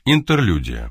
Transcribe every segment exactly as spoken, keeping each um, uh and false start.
Интерлюдия.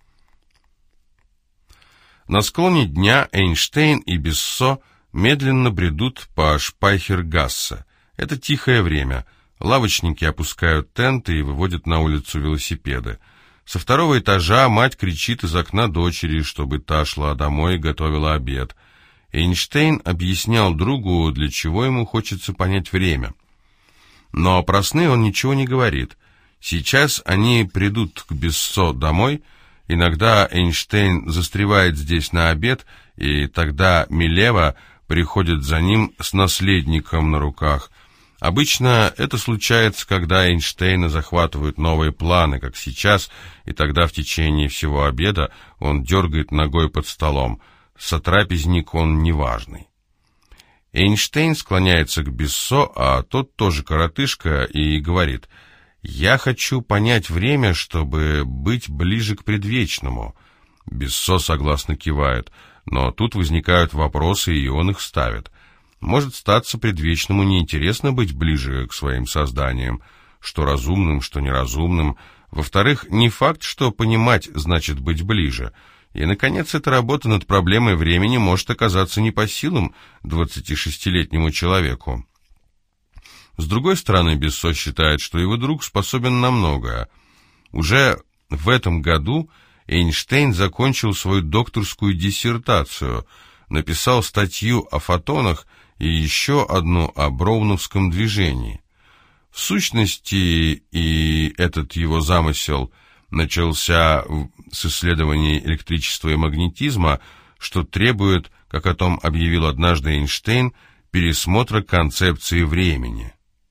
На склоне дня Эйнштейн и Бессо медленно бредут по Шпайхергассе. Это тихое время. Лавочники опускают тенты и выводят на улицу велосипеды. Со второго этажа мать кричит из окна дочери, чтобы та шла домой и готовила обед. Эйнштейн объяснял другу, для чего ему хочется понять время. Но про сны он ничего не говорит. Сейчас они придут к Бессо домой. Иногда Эйнштейн застревает здесь на обед, и тогда Милева приходит за ним с наследником на руках. Обычно это случается, когда Эйнштейна захватывают новые планы, как сейчас, и тогда в течение всего обеда он дергает ногой под столом. Сотрапезник он неважный. Эйнштейн склоняется к Бессо, а тот тоже коротышка, и говорит: «Я хочу понять время, чтобы быть ближе к предвечному». Бессо согласно кивает, но тут возникают вопросы, и он их ставит. Может статься, предвечному неинтересно быть ближе к своим созданиям, что разумным, что неразумным. Во-вторых, не факт, что понимать значит быть ближе. И, наконец, эта работа над проблемой времени может оказаться не по силам двадцатишестилетнему человеку. С другой стороны, Бессо считает, что его друг способен на многое. Уже в этом году Эйнштейн закончил свою докторскую диссертацию, написал статью о фотонах и еще одну о броуновском движении. В сущности, и этот его замысел начался с исследований электричества и магнетизма, что требует, как о том объявил однажды Эйнштейн, пересмотра концепции времени.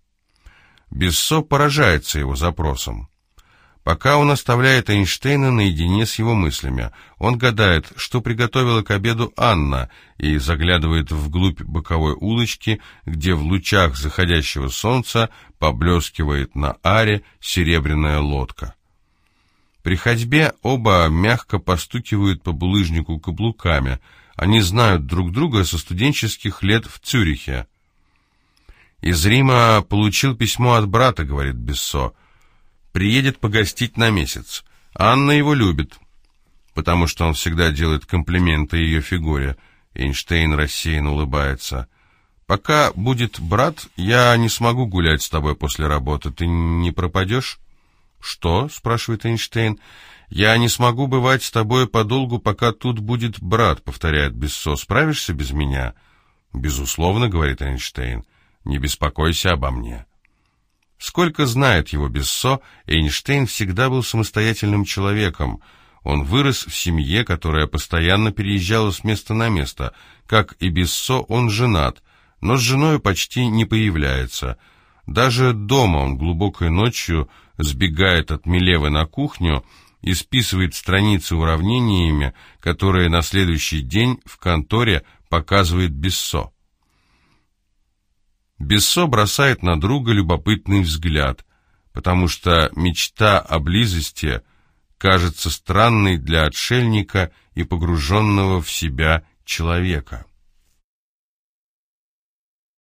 Бессо поражается его запросом. Пока он оставляет Эйнштейна наедине с его мыслями, он гадает, что приготовила к обеду Анна, и заглядывает вглубь боковой улочки, где в лучах заходящего солнца поблескивает на аре серебряная лодка. При ходьбе оба мягко постукивают по булыжнику каблуками. Они знают друг друга со студенческих лет в Цюрихе. «Из Рима получил письмо от брата», — говорит Бессо. «Приедет погостить на месяц. Анна его любит, потому что он всегда делает комплименты ее фигуре». Эйнштейн рассеянно улыбается. «Пока будет брат, я не смогу гулять с тобой после работы. Ты не пропадешь?» «Что?» — спрашивает Эйнштейн. «Я не смогу бывать с тобой подолгу, пока тут будет брат», — повторяет Бессо. «Справишься без меня?» «Безусловно», — говорит Эйнштейн. «Не беспокойся обо мне». Сколько знает его Бессо, Эйнштейн всегда был самостоятельным человеком. Он вырос в семье, которая постоянно переезжала с места на место. Как и Бессо, он женат, но с женой почти не появляется. Даже дома он глубокой ночью сбегает от Милевы на кухню и списывает страницы уравнениями, которые на следующий день в конторе показывает Бессо. Бессо бросает на друга любопытный взгляд, потому что мечта о близости кажется странной для отшельника и погруженного в себя человека.